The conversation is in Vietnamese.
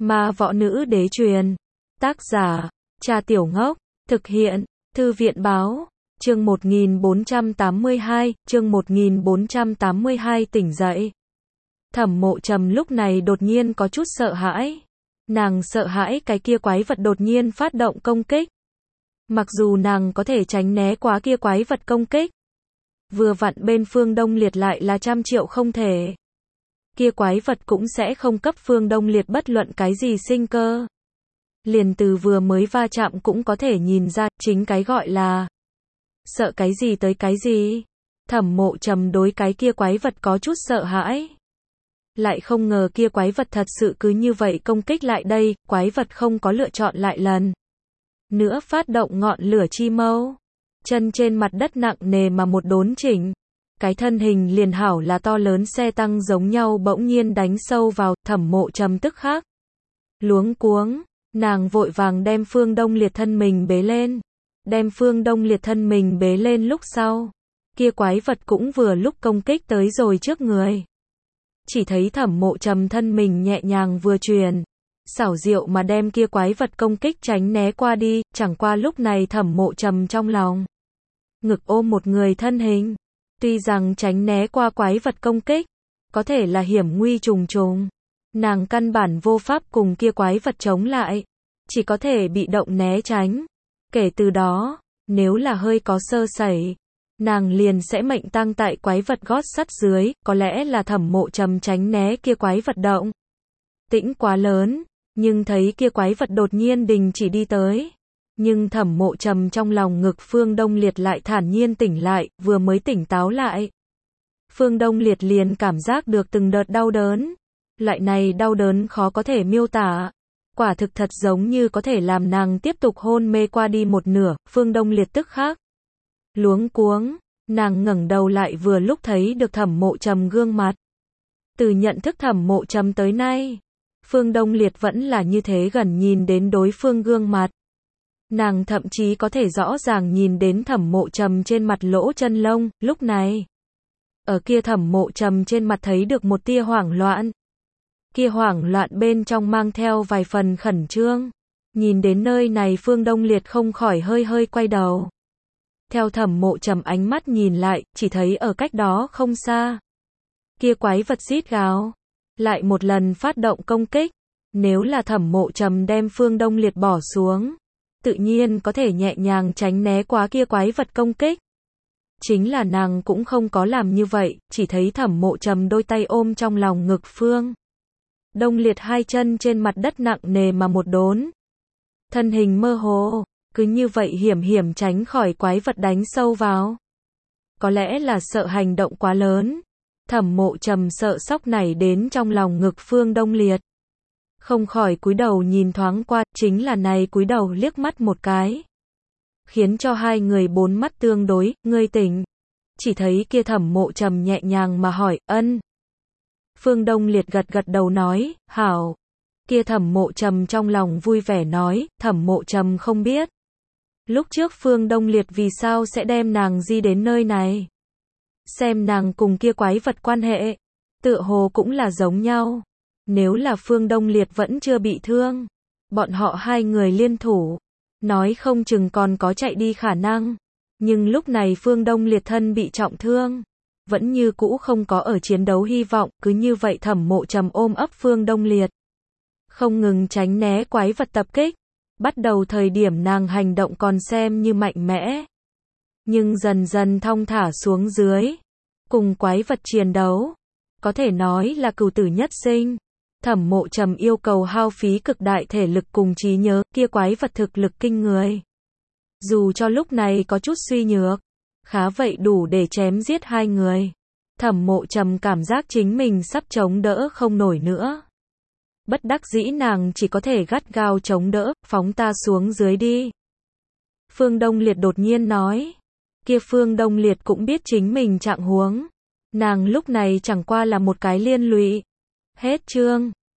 Ma võ nữ đế truyền. Tác giả, Trà Tiểu Ngốc. Thực hiện, Thư viện báo. Chương 1482, chương 1482 tỉnh dậy. Thẩm Mộ Trầm lúc này đột nhiên có chút sợ hãi. Nàng sợ hãi cái kia quái vật đột nhiên phát động công kích. Mặc dù nàng có thể tránh né quá kia quái vật công kích. Vừa vặn bên Phương Đông Liệt lại là 100 triệu không thể. Kia quái vật cũng sẽ không cấp Phương Đông Liệt bất luận cái gì sinh cơ. Liền từ vừa mới va chạm cũng có thể nhìn ra, chính cái gọi là sợ cái gì tới cái gì. Thẩm Mộ Trầm đối cái kia quái vật có chút sợ hãi. Lại không ngờ kia quái vật thật sự cứ như vậy công kích lại đây, quái vật không có lựa chọn lại lần nữa phát động ngọn lửa chi mâu. Chân trên mặt đất nặng nề mà một đốn chỉnh. Cái thân hình liền hảo là to lớn xe tăng giống nhau bỗng nhiên đánh sâu vào. Thẩm Mộ Trầm tức khắc luống cuống, nàng vội vàng đem Phương Đông Liệt thân mình bế lên. Đem Phương Đông Liệt thân mình bế lên lúc sau, kia quái vật cũng vừa lúc công kích tới rồi trước người. Chỉ thấy Thẩm Mộ Trầm thân mình nhẹ nhàng vừa truyền, xảo diệu mà đem kia quái vật công kích tránh né qua đi. Chẳng qua lúc này Thẩm Mộ Trầm trong lòng ngực ôm một người thân hình. Tuy rằng tránh né qua quái vật công kích, có thể là hiểm nguy trùng trùng. Nàng căn bản vô pháp cùng kia quái vật chống lại, chỉ có thể bị động né tránh. Kể từ đó, nếu là hơi có sơ sẩy, nàng liền sẽ mệnh tang tại quái vật gót sắt dưới. Có lẽ là Thẩm Mộ Trầm tránh né kia quái vật động tĩnh quá lớn, nhưng thấy kia quái vật đột nhiên đình chỉ đi tới. Nhưng Thẩm Mộ Trầm trong lòng ngực Phương Đông Liệt lại thản nhiên tỉnh lại, vừa mới tỉnh táo lại. Phương Đông Liệt liền cảm giác được từng đợt đau đớn. Loại này đau đớn khó có thể miêu tả. Quả thực thật giống như có thể làm nàng tiếp tục hôn mê qua đi một nửa. Phương Đông Liệt tức khắc luống cuống, nàng ngẩng đầu lại vừa lúc thấy được Thẩm Mộ Trầm gương mặt. Từ nhận thức Thẩm Mộ Trầm tới nay, Phương Đông Liệt vẫn là như thế gần nhìn đến đối phương gương mặt. Nàng thậm chí có thể rõ ràng nhìn đến Thẩm Mộ Trầm trên mặt lỗ chân lông. Lúc này, ở kia Thẩm Mộ Trầm trên mặt thấy được một tia hoảng loạn. Kia hoảng loạn bên trong mang theo vài phần khẩn trương. Nhìn đến nơi này Phương Đông Liệt không khỏi hơi hơi quay đầu. Theo Thẩm Mộ Trầm ánh mắt nhìn lại, chỉ thấy ở cách đó không xa, kia quái vật rít gào, lại một lần phát động công kích. Nếu là Thẩm Mộ Trầm đem Phương Đông Liệt bỏ xuống, tự nhiên có thể nhẹ nhàng tránh né quá kia quái vật công kích. Chính là nàng cũng không có làm như vậy, chỉ thấy Thẩm Mộ Trầm đôi tay ôm trong lòng ngực Phương Đông Liệt, hai chân trên mặt đất nặng nề mà một đốn. Thân hình mơ hồ, cứ như vậy hiểm hiểm tránh khỏi quái vật đánh sâu vào. Có lẽ là sợ hành động quá lớn, Thẩm Mộ Trầm sợ sóc nảy đến trong lòng ngực Phương Đông Liệt. Không khỏi cúi đầu nhìn thoáng qua, chính là này cúi đầu liếc mắt một cái, khiến cho hai người bốn mắt tương đối. Ngươi tỉnh? Chỉ thấy kia Thẩm Mộ Trầm nhẹ nhàng mà hỏi. Ân. Phương Đông Liệt gật gật đầu nói, hảo. Kia Thẩm Mộ Trầm trong lòng vui vẻ nói. Thẩm Mộ Trầm không biết lúc trước Phương Đông Liệt vì sao sẽ đem nàng di đến nơi này. Xem nàng cùng kia quái vật quan hệ, tựa hồ cũng là giống nhau. Nếu là Phương Đông Liệt vẫn chưa bị thương, bọn họ hai người liên thủ, nói không chừng còn có chạy đi khả năng. Nhưng lúc này Phương Đông Liệt thân bị trọng thương, vẫn như cũ không có ở chiến đấu hy vọng. Cứ như vậy Thẩm Mộ Trầm ôm ấp Phương Đông Liệt, không ngừng tránh né quái vật tập kích. Bắt đầu thời điểm nàng hành động còn xem như mạnh mẽ, nhưng dần dần thong thả xuống dưới, cùng quái vật chiến đấu, có thể nói là cửu tử nhất sinh. Thẩm Mộ Trầm yêu cầu hao phí cực đại thể lực cùng trí nhớ. Kia quái vật thực lực kinh người, dù cho lúc này có chút suy nhược, khá vậy đủ để chém giết hai người. Thẩm Mộ Trầm cảm giác chính mình sắp chống đỡ không nổi nữa. Bất đắc dĩ nàng chỉ có thể gắt gao chống đỡ. Phóng ta xuống dưới đi, Phương Đông Liệt đột nhiên nói. Kia Phương Đông Liệt cũng biết chính mình trạng huống, nàng lúc này chẳng qua là một cái liên lụy. Hết chương.